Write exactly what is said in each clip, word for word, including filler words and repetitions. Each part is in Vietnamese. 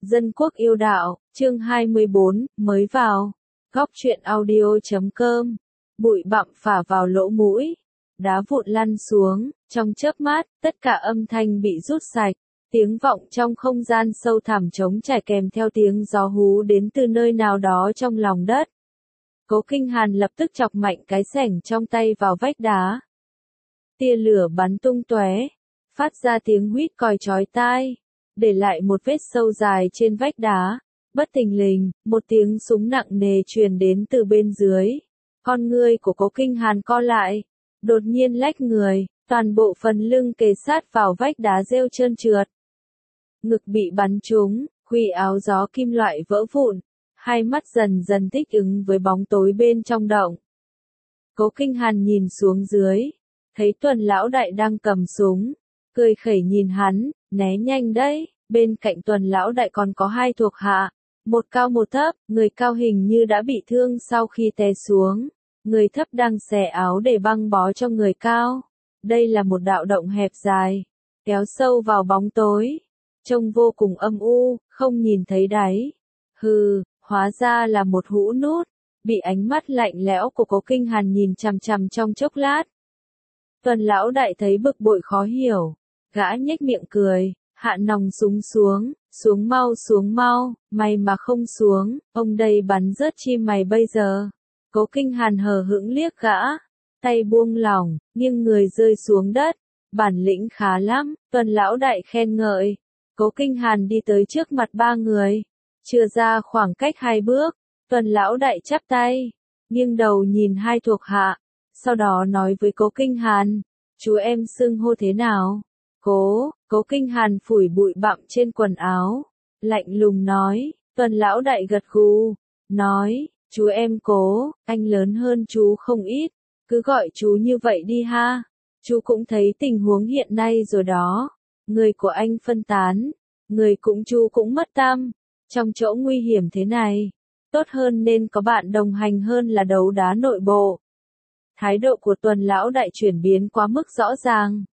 Dân quốc yêu đạo, chương hai mươi bốn, mới vào. Góc truyện audio chấm com. Bụi bặm phả vào lỗ mũi. Đá vụn lăn xuống, trong chớp mắt, tất cả âm thanh bị rút sạch. Tiếng vọng trong không gian sâu thẳm trống trải kèm theo tiếng gió hú đến từ nơi nào đó trong lòng đất. Cố Kinh Hàn lập tức chọc mạnh cái xẻng trong tay vào vách đá. Tia lửa bắn tung tóe, phát ra tiếng huýt còi chói tai, để lại một vết sâu dài trên vách đá. Bất thình lình, một tiếng súng nặng nề truyền đến từ bên dưới. Con ngươi của Cố Kinh Hàn co lại, đột nhiên lách người, toàn bộ phần lưng kề sát vào vách đá rêu trơn trượt. Ngực bị bắn trúng, khuy áo gió kim loại vỡ vụn, hai mắt dần dần thích ứng với bóng tối bên trong động. Cố Kinh Hàn nhìn xuống dưới, thấy Tuần lão đại đang cầm súng, cười khẩy nhìn hắn, né nhanh đấy. Bên cạnh Tuần lão đại còn có hai thuộc hạ, một cao một thấp, người cao hình như đã bị thương sau khi té xuống, người thấp đang xẻ áo để băng bó cho người cao. Đây là một đạo động hẹp dài, kéo sâu vào bóng tối, trông vô cùng âm u, không nhìn thấy đáy. Hừ, hóa ra là một hũ nút, bị ánh mắt lạnh lẽo của Cố Kinh Hàn nhìn chằm chằm trong chốc lát. Tuần lão đại thấy bực bội khó hiểu, gã nhếch miệng cười, hạ nòng súng xuống, xuống mau xuống mau, mày mà không xuống, ông đây bắn rớt chim mày bây giờ. Cố Kinh Hàn hờ hững liếc gã, tay buông lỏng, nghiêng người rơi xuống đất, bản lĩnh khá lắm, Tuần lão đại khen ngợi. Cố Kinh Hàn đi tới trước mặt ba người, chưa ra khoảng cách hai bước, Tuần lão đại chắp tay, nghiêng đầu nhìn hai thuộc hạ, sau đó nói với Cố Kinh Hàn, chú em xưng hô thế nào? Cố, Cố Kinh Hàn phủi bụi bặm trên quần áo, lạnh lùng nói. Tuần lão đại gật gù, nói, chú em Cố, anh lớn hơn chú không ít, cứ gọi chú như vậy đi ha. Chú cũng thấy tình huống hiện nay rồi đó, người của anh phân tán, người cũng chú cũng mất tâm, trong chỗ nguy hiểm thế này, tốt hơn nên có bạn đồng hành hơn là đấu đá nội bộ. Thái độ của Tuần lão đại chuyển biến quá mức rõ ràng,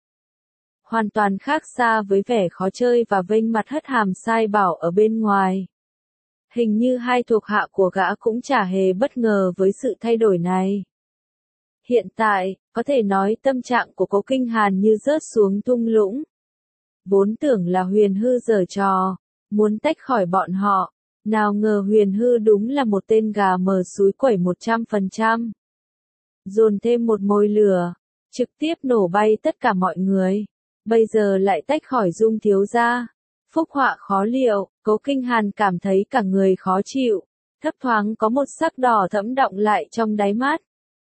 hoàn toàn khác xa với vẻ khó chơi và vênh mặt hất hàm sai bảo ở bên ngoài. Hình như hai thuộc hạ của gã cũng chả hề bất ngờ với sự thay đổi này. Hiện tại, có thể nói tâm trạng của Cố Kinh Hàn như rớt xuống thung lũng. Vốn tưởng là Huyền Hư giở trò, muốn tách khỏi bọn họ, nào ngờ Huyền Hư đúng là một tên gà mờ súi quẩy một trăm phần trăm. Dồn thêm một mồi lửa, trực tiếp nổ bay tất cả mọi người. Bây giờ lại tách khỏi Dung thiếu gia, phúc họa khó liệu. Cố Kinh Hàn cảm thấy cả người khó chịu, thấp thoáng có một sắc đỏ thẫm đọng lại trong đáy mắt.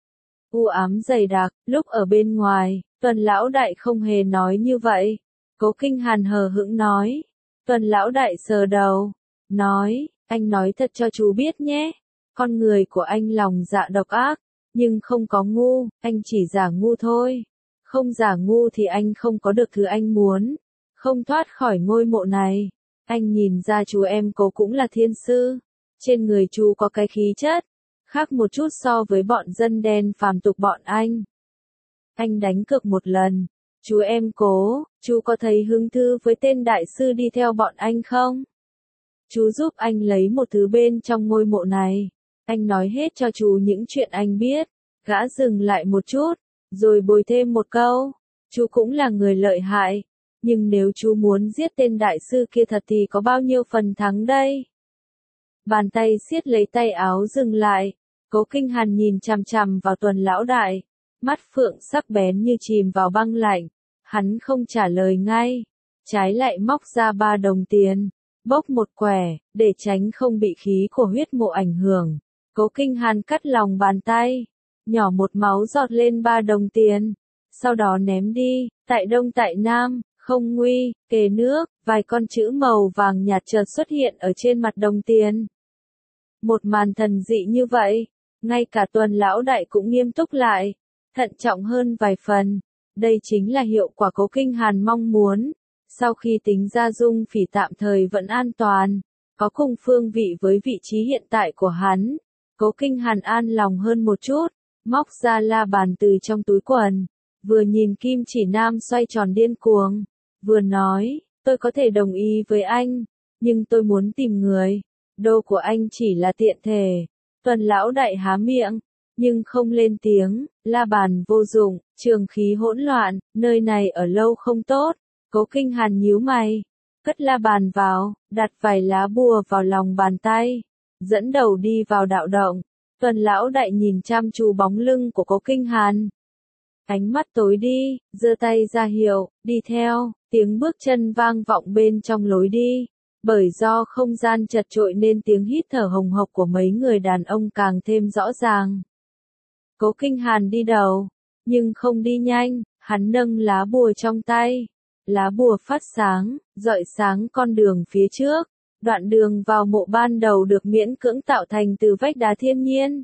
U ám dày đặc, lúc ở bên ngoài, Tuần lão đại không hề nói như vậy. Cố Kinh Hàn hờ hững nói. Tuần lão đại sờ đầu, nói, anh nói thật cho chú biết nhé, con người của anh lòng dạ độc ác, nhưng không có ngu, anh chỉ giả ngu thôi. Không giả ngu thì anh không có được thứ anh muốn, không thoát khỏi ngôi mộ này. Anh nhìn ra chú em Cố cũng là thiên sư, trên người chú có cái khí chất, khác một chút so với bọn dân đen phàm tục bọn anh. Anh đánh cược một lần, chú em Cố, chú có thấy hứng thú với tên đại sư đi theo bọn anh không? Chú giúp anh lấy một thứ bên trong ngôi mộ này, anh nói hết cho chú những chuyện anh biết. Gã dừng lại một chút, rồi bồi thêm một câu, chú cũng là người lợi hại, nhưng nếu chú muốn giết tên đại sư kia thật thì có bao nhiêu phần thắng đây? Bàn tay siết lấy tay áo dừng lại, Cố Kinh Hàn nhìn chằm chằm vào Tuần lão đại, mắt phượng sắc bén như chìm vào băng lạnh, hắn không trả lời ngay, trái lại móc ra ba đồng tiền, bốc một quẻ, để tránh không bị khí của huyết mộ ảnh hưởng. Cố Kinh Hàn cắt lòng bàn tay, nhỏ một máu giọt lên ba đồng tiền, sau đó ném đi. Tại đông tại nam, không nguy, kề nước, vài con chữ màu vàng nhạt chợt xuất hiện ở trên mặt đồng tiền. Một màn thần dị như vậy, ngay cả Tuần lão đại cũng nghiêm túc lại, thận trọng hơn vài phần. Đây chính là hiệu quả Cố Kinh Hàn mong muốn. Sau khi tính ra Dung Phỉ tạm thời vẫn an toàn, có cùng phương vị với vị trí hiện tại của hắn, Cố Kinh Hàn an lòng hơn một chút, móc ra la bàn từ trong túi quần, vừa nhìn Kim Chỉ Nam xoay tròn điên cuồng, vừa nói, tôi có thể đồng ý với anh, nhưng tôi muốn tìm người. Đô của anh chỉ là tiện thể. Tuần lão đại há miệng, nhưng không lên tiếng, la bàn vô dụng, trường khí hỗn loạn, nơi này ở lâu không tốt. Cố Kinh Hàn nhíu mày, cất la bàn vào, đặt vài lá bùa vào lòng bàn tay, dẫn đầu đi vào đạo động. Tuần lão đại nhìn chăm chú bóng lưng của Cố Kinh Hàn. Ánh mắt tối đi, giơ tay ra hiệu, đi theo, tiếng bước chân vang vọng bên trong lối đi. Bởi do không gian chật chội nên tiếng hít thở hồng hộc của mấy người đàn ông càng thêm rõ ràng. Cố Kinh Hàn đi đầu, nhưng không đi nhanh, hắn nâng lá bùa trong tay. Lá bùa phát sáng, rọi sáng con đường phía trước. Đoạn đường vào mộ ban đầu được miễn cưỡng tạo thành từ vách đá thiên nhiên.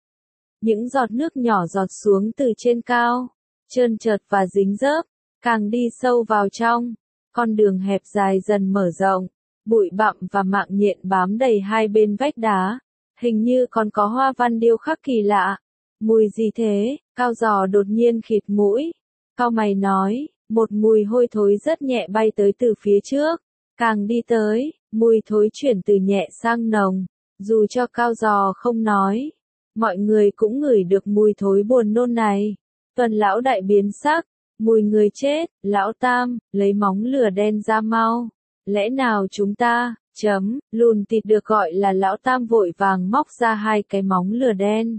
Những giọt nước nhỏ giọt xuống từ trên cao, trơn trượt và dính dớp, càng đi sâu vào trong. Con đường hẹp dài dần mở rộng, bụi bặm và mạng nhện bám đầy hai bên vách đá. Hình như còn có hoa văn điêu khắc kỳ lạ. Mùi gì thế? Cao Giò đột nhiên khịt mũi. Cao mày nói, một mùi hôi thối rất nhẹ bay tới từ phía trước. Càng đi tới, mùi thối chuyển từ nhẹ sang nồng. Dù cho Cao Giò không nói, mọi người cũng ngửi được mùi thối buồn nôn này. Tuần lão đại biến sắc, mùi người chết, lão tam, lấy móng lửa đen ra mau. Lẽ nào chúng ta, chấm, lùn thịt được gọi là lão tam vội vàng móc ra hai cái móng lửa đen.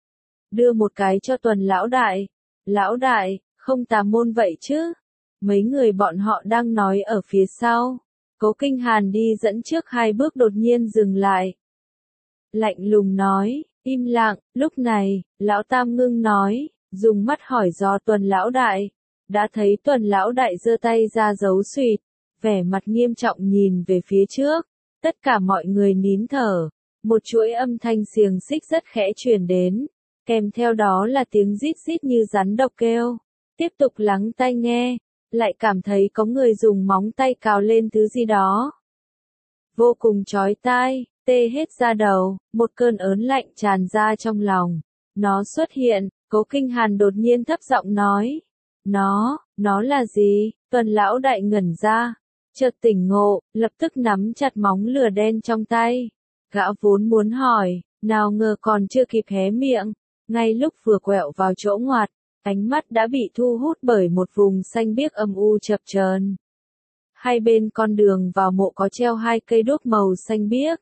Đưa một cái cho Tuần lão đại. Lão đại, không tà môn vậy chứ? Mấy người bọn họ đang nói ở phía sau. Cố Kinh Hàn đi dẫn trước hai bước đột nhiên dừng lại. Lạnh lùng nói, im lặng, lúc này, lão tam ngưng nói, dùng mắt hỏi dò Tuần lão đại. Đã thấy Tuần lão đại giơ tay ra giấu suyệt, vẻ mặt nghiêm trọng nhìn về phía trước. Tất cả mọi người nín thở. Một chuỗi âm thanh xiềng xích rất khẽ truyền đến. Kèm theo đó là tiếng rít rít như rắn độc kêu. Tiếp tục lắng tai nghe, lại cảm thấy có người dùng móng tay cào lên thứ gì đó. Vô cùng chói tai, tê hết da đầu, một cơn ớn lạnh tràn ra trong lòng. Nó xuất hiện, Cố Kinh Hàn đột nhiên thấp giọng nói. Nó, nó là gì? Tuần lão đại ngẩn ra, chợt tỉnh ngộ, lập tức nắm chặt móng lửa đen trong tay. Gã vốn muốn hỏi, nào ngờ còn chưa kịp hé miệng. Ngay lúc vừa quẹo vào chỗ ngoặt, ánh mắt đã bị thu hút bởi một vùng xanh biếc âm u chập chờn. Hai bên con đường vào mộ có treo hai cây đuốc màu xanh biếc.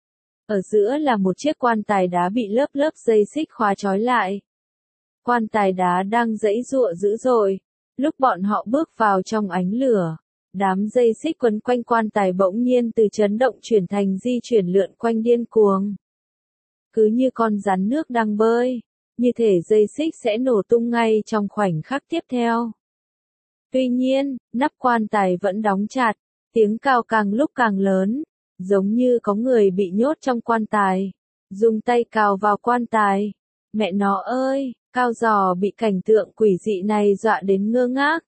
Ở giữa là một chiếc quan tài đá bị lớp lớp dây xích khóa trói lại. Quan tài đá đang giãy giụa dữ dội. Lúc bọn họ bước vào trong ánh lửa, đám dây xích quấn quanh quan tài bỗng nhiên từ chấn động chuyển thành di chuyển lượn quanh điên cuồng. Cứ như con rắn nước đang bơi. Như thể dây xích sẽ nổ tung ngay trong khoảnh khắc tiếp theo. Tuy nhiên, nắp quan tài vẫn đóng chặt, tiếng cào càng lúc càng lớn, giống như có người bị nhốt trong quan tài, dùng tay cào vào quan tài. Mẹ nó ơi, Cao Giò bị cảnh tượng quỷ dị này dọa đến ngơ ngác.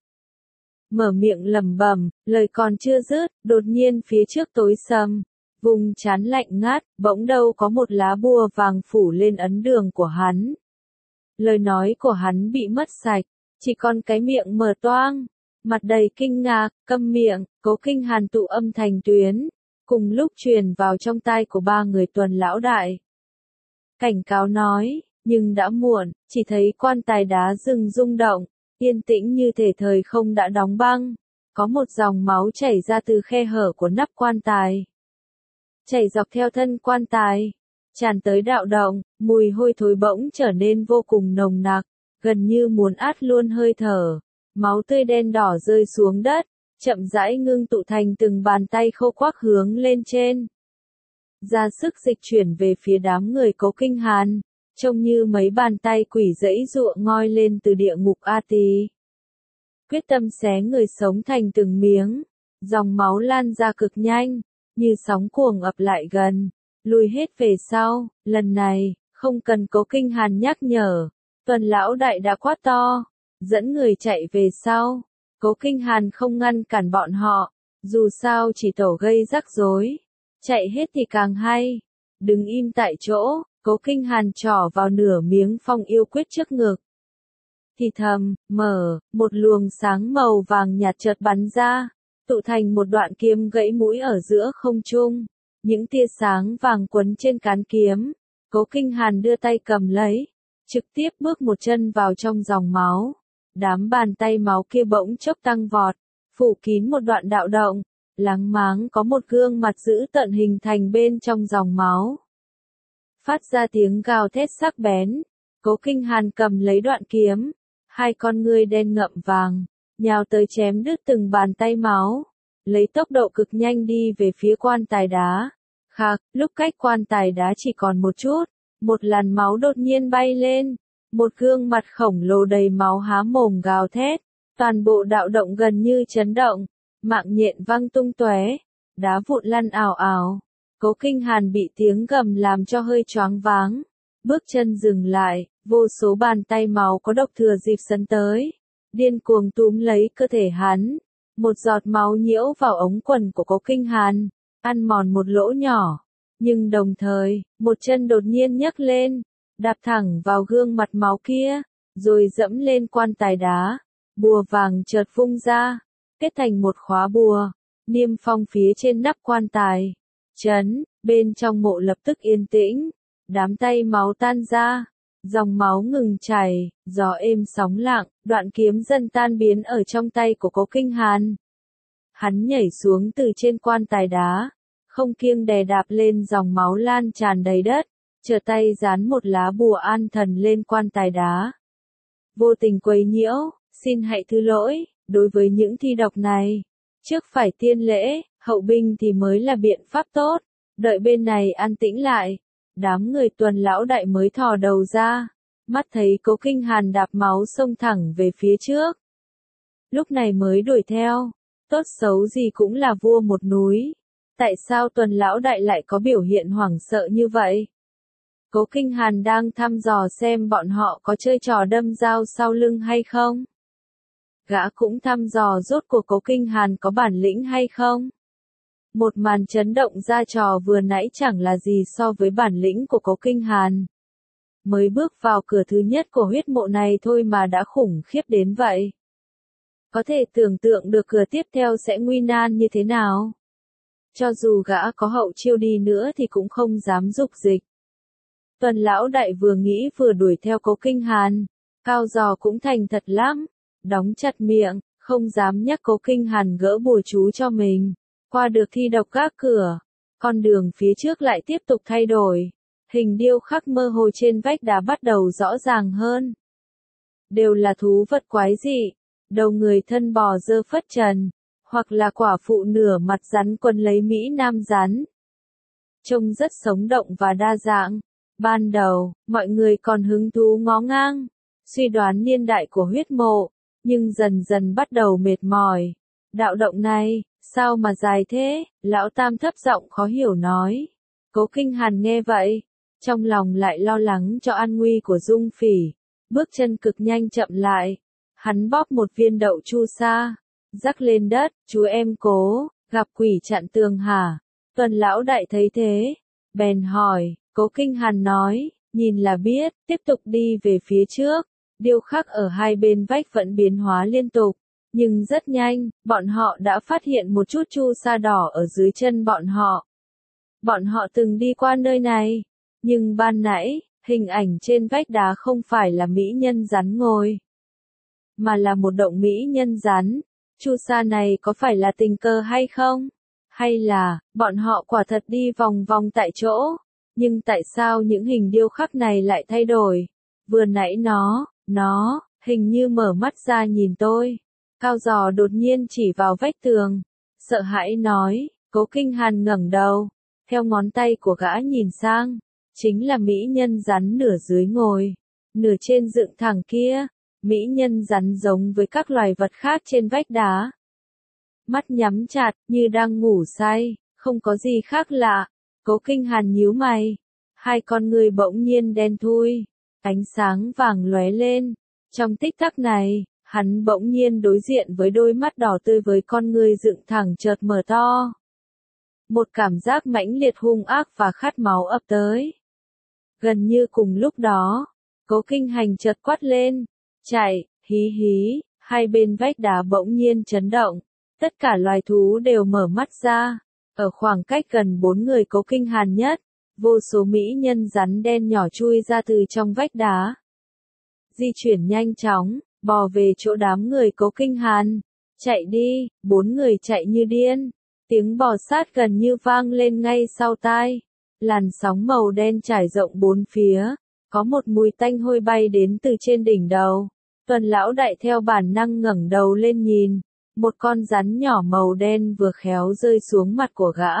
Mở miệng lẩm bẩm, lời còn chưa dứt, đột nhiên phía trước tối sầm, vùng trán lạnh ngắt, bỗng đâu có một lá bùa vàng phủ lên ấn đường của hắn. Lời nói của hắn bị mất sạch, chỉ còn cái miệng mở toang, mặt đầy kinh ngạc, câm miệng. Cố Kinh Hàn tụ âm thành tuyến, cùng lúc truyền vào trong tai của ba người Tuần lão đại. Cảnh cáo nói, nhưng đã muộn, chỉ thấy quan tài đá dừng rung động, yên tĩnh như thể thời không đã đóng băng. Có một dòng máu chảy ra từ khe hở của nắp quan tài, chảy dọc theo thân quan tài, tràn tới đạo động. Mùi hôi thối bỗng trở nên vô cùng nồng nặc, gần như muốn át luôn hơi thở. Máu tươi đen đỏ rơi xuống đất, chậm rãi ngưng tụ thành từng bàn tay khô quắc hướng lên trên. Ra sức dịch chuyển về phía đám người Cố Kinh Hàn, trông như mấy bàn tay quỷ giãy giụa ngoi lên từ địa ngục A Tỳ. Quyết tâm xé người sống thành từng miếng, dòng máu lan ra cực nhanh, như sóng cuồng ập lại gần, lùi hết về sau. Lần này, không cần Cố Kinh Hàn nhắc nhở, Tuần lão đại đã quát to, dẫn người chạy về sau. Cố Kinh Hàn không ngăn cản bọn họ, dù sao chỉ tổ gây rắc rối, chạy hết thì càng hay. Đứng im tại chỗ, Cố Kinh Hàn trỏ vào nửa miếng phong yêu quyết trước ngực. Thì thầm, mở, một luồng sáng màu vàng nhạt chợt bắn ra. tụ thành một đoạn kiếm gãy mũi ở giữa không trung. Những tia sáng vàng quấn trên cán kiếm. Cố Kinh Hàn đưa tay cầm lấy, trực tiếp bước một chân vào trong dòng máu. Đám bàn tay máu kia bỗng chốc tăng vọt, phủ kín một đoạn đạo động, láng máng có một gương mặt dữ tợn hình thành bên trong dòng máu. Phát ra tiếng gào thét sắc bén, Cố Kinh Hàn cầm lấy đoạn kiếm, hai con ngươi đen ngậm vàng, nhào tới chém đứt từng bàn tay máu, lấy tốc độ cực nhanh đi về phía quan tài đá. Khạc, lúc cách quan tài đá chỉ còn một chút, một làn máu đột nhiên bay lên, một gương mặt khổng lồ đầy máu há mồm gào thét, toàn bộ đạo động gần như chấn động, mạng nhện văng tung tóe, đá vụn lăn ào ào. Cố Kinh Hàn bị tiếng gầm làm cho hơi choáng váng, bước chân dừng lại, vô số bàn tay máu có độc thừa dịp sấn tới, điên cuồng túm lấy cơ thể hắn, một giọt máu nhiễu vào ống quần của Cố Kinh Hàn, ăn mòn một lỗ nhỏ, nhưng đồng thời, một chân đột nhiên nhấc lên, đạp thẳng vào gương mặt máu kia, rồi dẫm lên quan tài đá, bùa vàng chợt vung ra, kết thành một khóa bùa, niêm phong phía trên nắp quan tài. Chấn, bên trong mộ lập tức yên tĩnh, đám tay máu tan ra, dòng máu ngừng chảy, gió êm sóng lặng, đoạn kiếm dần tan biến ở trong tay của Cố Kinh Hàn. Hắn nhảy xuống từ trên quan tài đá, không kiêng đè đạp lên dòng máu lan tràn đầy đất, trở tay dán một lá bùa an thần lên quan tài đá. Vô tình quấy nhiễu, xin hãy thứ lỗi, đối với những thi độc này, trước phải tiên lễ, hậu binh thì mới là biện pháp tốt, đợi bên này an tĩnh lại, đám người Tuần lão đại mới thò đầu ra, mắt thấy Cố Kinh Hàn đạp máu xông thẳng về phía trước. Lúc này mới đuổi theo, tốt xấu gì cũng là vua một núi, tại sao Tuần lão đại lại có biểu hiện hoảng sợ như vậy? Cố Kinh Hàn đang thăm dò xem bọn họ có chơi trò đâm dao sau lưng hay không. Gã cũng thăm dò rốt cuộc Cố Kinh Hàn có bản lĩnh hay không. Một màn chấn động ra trò vừa nãy chẳng là gì so với bản lĩnh của Cố Kinh Hàn. Mới bước vào cửa thứ nhất của huyết mộ này thôi mà đã khủng khiếp đến vậy. Có thể tưởng tượng được cửa tiếp theo sẽ nguy nan như thế nào. Cho dù gã có hậu chiêu đi nữa thì cũng không dám dục dịch. Tuần lão đại vừa nghĩ vừa đuổi theo Cố Kinh Hàn, Cao Giò cũng thành thật lắm, đóng chặt miệng, không dám nhắc Cố Kinh Hàn gỡ bùa chú cho mình. Qua được thi độc gác cửa, con đường phía trước lại tiếp tục thay đổi, hình điêu khắc mơ hồ trên vách đá bắt đầu rõ ràng hơn. Đều là thú vật quái dị, đầu người thân bò dơ phất trần, hoặc là quả phụ nửa mặt rắn quấn lấy Mỹ Nam rắn. Trông rất sống động và đa dạng. Ban đầu, mọi người còn hứng thú ngó ngang, suy đoán niên đại của huyết mộ, nhưng dần dần bắt đầu mệt mỏi. Đạo động này, sao mà dài thế? Lão Tam thấp giọng khó hiểu nói. Cố Kinh Hàn nghe vậy, trong lòng lại lo lắng cho an nguy của Dung Phỉ, bước chân cực nhanh chậm lại. Hắn bóp một viên đậu chu sa, rắc lên đất, chú em Cố, gặp quỷ chặn tường hả? Tuần lão đại thấy thế, bèn hỏi, Cố Kinh Hàn nói, nhìn là biết, tiếp tục đi về phía trước, điêu khắc ở hai bên vách vẫn biến hóa liên tục. Nhưng rất nhanh, bọn họ đã phát hiện một chút chu sa đỏ ở dưới chân bọn họ. Bọn họ từng đi qua nơi này, nhưng ban nãy, hình ảnh trên vách đá không phải là mỹ nhân rắn ngồi, mà là một động mỹ nhân rắn. Chu sa này có phải là tình cờ hay không? Hay là, bọn họ quả thật đi vòng vòng tại chỗ? Nhưng tại sao những hình điêu khắc này lại thay đổi? Vừa nãy nó, nó, hình như mở mắt ra nhìn tôi. Cao Giò đột nhiên chỉ vào vách tường, sợ hãi nói. Cố Kinh Hàn ngẩng đầu, theo ngón tay của gã nhìn sang, chính là mỹ nhân rắn nửa dưới ngồi, nửa trên dựng thẳng kia. Mỹ nhân rắn giống với các loài vật khác trên vách đá. Mắt nhắm chặt, như đang ngủ say, không có gì khác lạ. Cố Kinh Hàn nhíu mày, hai con người bỗng nhiên đen thui, ánh sáng vàng lóe lên. Trong tích tắc này, hắn bỗng nhiên đối diện với đôi mắt đỏ tươi với con người dựng thẳng chợt mở to. Một cảm giác mãnh liệt hung ác và khát máu ập tới. Gần như cùng lúc đó, Cố Kinh Hàn chợt quát lên, chạy, hí hí, hai bên vách đá bỗng nhiên chấn động, Tất cả loài thú đều mở mắt ra. Ở khoảng cách gần bốn người Cố Kinh Hàn nhất, vô số mỹ nhân rắn đen nhỏ chui ra từ trong vách đá. Di chuyển nhanh chóng, bò về chỗ đám người Cố Kinh Hàn. Chạy đi, bốn người chạy như điên. Tiếng bò sát gần như vang lên ngay sau tai. Làn sóng màu đen trải rộng bốn phía. Có một mùi tanh hôi bay đến từ trên đỉnh đầu. Tuần lão đại theo bản năng ngẩng đầu lên nhìn. Một con rắn nhỏ màu đen vừa khéo rơi xuống mặt của gã.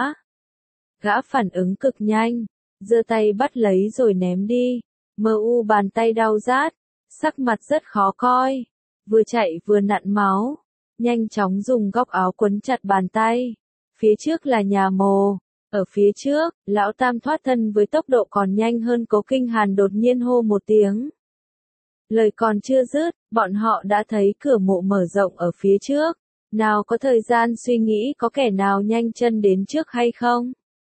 Gã phản ứng cực nhanh, giơ tay bắt lấy rồi ném đi. Mơ u bàn tay đau rát, sắc mặt rất khó coi. Vừa chạy vừa nặn máu, nhanh chóng dùng góc áo quấn chặt bàn tay. Phía trước là nhà mồ. Ở phía trước, lão tam thoát thân với tốc độ còn nhanh hơn Cố Kinh Hàn đột nhiên hô một tiếng. Lời còn chưa dứt, bọn họ đã thấy cửa mộ mở rộng ở phía trước. Nào có thời gian suy nghĩ có kẻ nào nhanh chân đến trước hay không?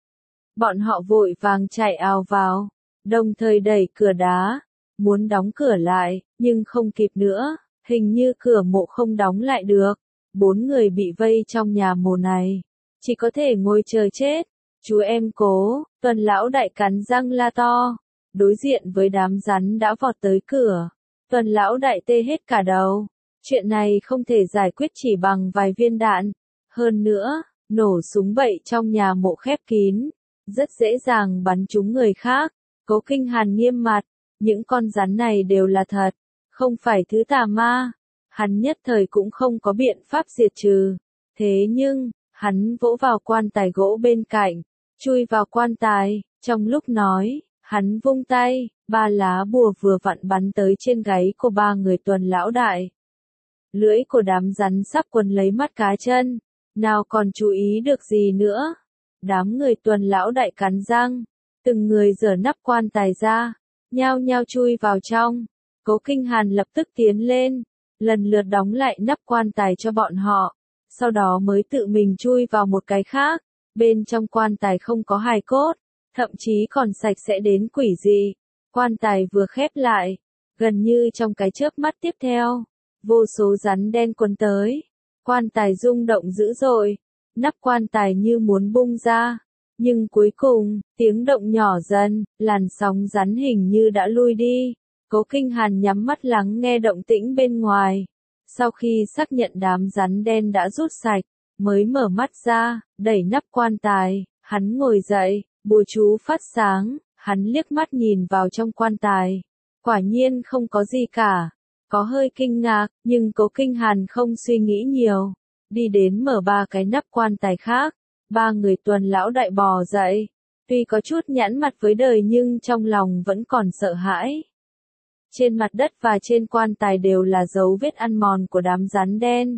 Bọn họ vội vàng chạy ào vào, đồng thời đẩy cửa đá, muốn đóng cửa lại, nhưng không kịp nữa, hình như cửa mộ không đóng lại được. Bốn người bị vây trong nhà mồ này, chỉ có thể ngồi chờ chết. Chú em Cố, Tuần lão đại cắn răng la to, đối diện với đám rắn đã vọt tới cửa. Tuần lão đại tê hết cả đầu. Chuyện này không thể giải quyết chỉ bằng vài viên đạn. Hơn nữa, nổ súng bậy trong nhà mộ khép kín, rất dễ dàng bắn trúng người khác. Cố Kinh Hàn nghiêm mặt, những con rắn này đều là thật, không phải thứ tà ma. Hắn nhất thời cũng không có biện pháp diệt trừ. Thế nhưng, hắn vỗ vào quan tài gỗ bên cạnh, chui vào quan tài, trong lúc nói, hắn vung tay, ba lá bùa vừa vặn bắn tới trên gáy của ba người Tuần lão đại. Lưỡi của đám rắn sắp quấn lấy mắt cá chân, nào còn chú ý được gì nữa. Đám người Tuần lão đại cắn răng, từng người giở nắp quan tài ra, nhao nhao chui vào trong. Cố Kinh Hàn lập tức tiến lên, lần lượt đóng lại nắp quan tài cho bọn họ, sau đó mới tự mình chui vào một cái khác. Bên trong quan tài không có hài cốt, thậm chí còn sạch sẽ đến quỷ dị. Quan tài vừa khép lại, gần như trong cái chớp mắt tiếp theo, vô số rắn đen quấn tới. Quan tài rung động dữ dội, nắp quan tài như muốn bung ra. Nhưng cuối cùng, tiếng động nhỏ dần, làn sóng rắn hình như đã lui đi. Cố Kinh Hàn nhắm mắt lắng nghe động tĩnh bên ngoài. Sau khi xác nhận đám rắn đen đã rút sạch, mới mở mắt ra, đẩy nắp quan tài, hắn ngồi dậy, bùa chú phát sáng, hắn liếc mắt nhìn vào trong quan tài. Quả nhiên không có gì cả. Có hơi kinh ngạc, nhưng Cố Kinh Hàn không suy nghĩ nhiều. Đi đến mở ba cái nắp quan tài khác. Ba người Tuần lão đại bò dậy. Tuy có chút nhãn mặt với đời nhưng trong lòng vẫn còn sợ hãi. Trên mặt đất và trên quan tài đều là dấu vết ăn mòn của đám rắn đen.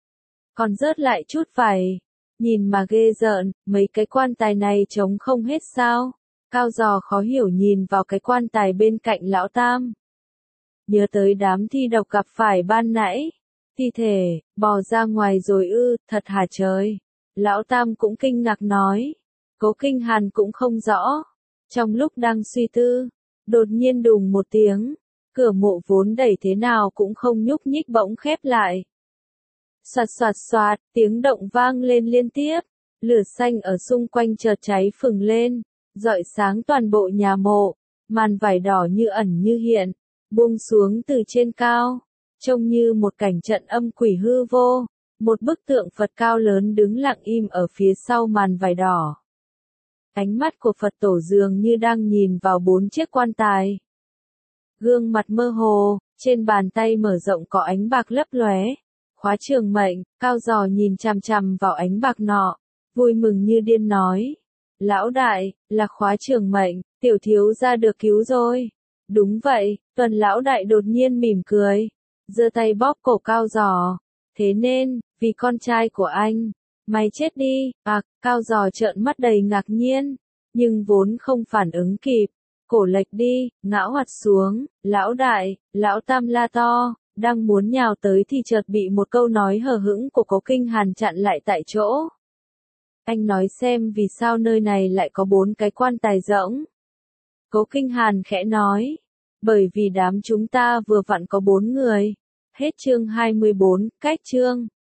Còn rớt lại chút vảy. Nhìn mà ghê rợn, mấy cái quan tài này trống không hết sao? Cao Giò khó hiểu nhìn vào cái quan tài bên cạnh lão tam. Nhớ tới đám thi độc gặp phải ban nãy. Thi thể, bò ra ngoài rồi ư, thật hả trời. Lão tam cũng kinh ngạc nói. Cố Kinh Hàn cũng không rõ. Trong lúc đang suy tư, đột nhiên đùng một tiếng. Cửa mộ vốn đẩy thế nào cũng không nhúc nhích bỗng khép lại. Soạt soạt soạt, tiếng động vang lên liên tiếp. Lửa xanh ở xung quanh chợt cháy phừng lên, rọi sáng toàn bộ nhà mộ. Màn vải đỏ như ẩn như hiện, buông xuống từ trên cao, trông như một cảnh trận âm quỷ hư vô. Một bức tượng Phật cao lớn đứng lặng im ở phía sau màn vải đỏ. Ánh mắt của Phật tổ dường như đang nhìn vào bốn chiếc quan tài. Gương mặt mơ hồ, trên bàn tay mở rộng có ánh bạc lấp lóe. Khóa trường mệnh, Cao Giò nhìn chằm chằm vào ánh bạc nọ, vui mừng như điên nói. Lão đại, là khóa trường mệnh, tiểu thiếu gia được cứu rồi. Đúng vậy, Tuần lão đại đột nhiên mỉm cười, giơ tay bóp cổ Cao Giò. Thế nên, vì con trai của anh, mày chết đi. À, Cao Giò trợn mắt đầy ngạc nhiên, nhưng vốn không phản ứng kịp. Cổ lệch đi, ngã hoạt xuống. Lão đại, lão tam la to, đang muốn nhào tới thì chợt bị một câu nói hờ hững của Cố Kinh Hàn chặn lại tại chỗ. Anh nói xem vì sao nơi này lại có bốn cái quan tài rỗng. Cố Kinh Hàn khẽ nói, bởi vì đám chúng ta vừa vặn có bốn người. Hết chương hai mươi bốn, cách chương.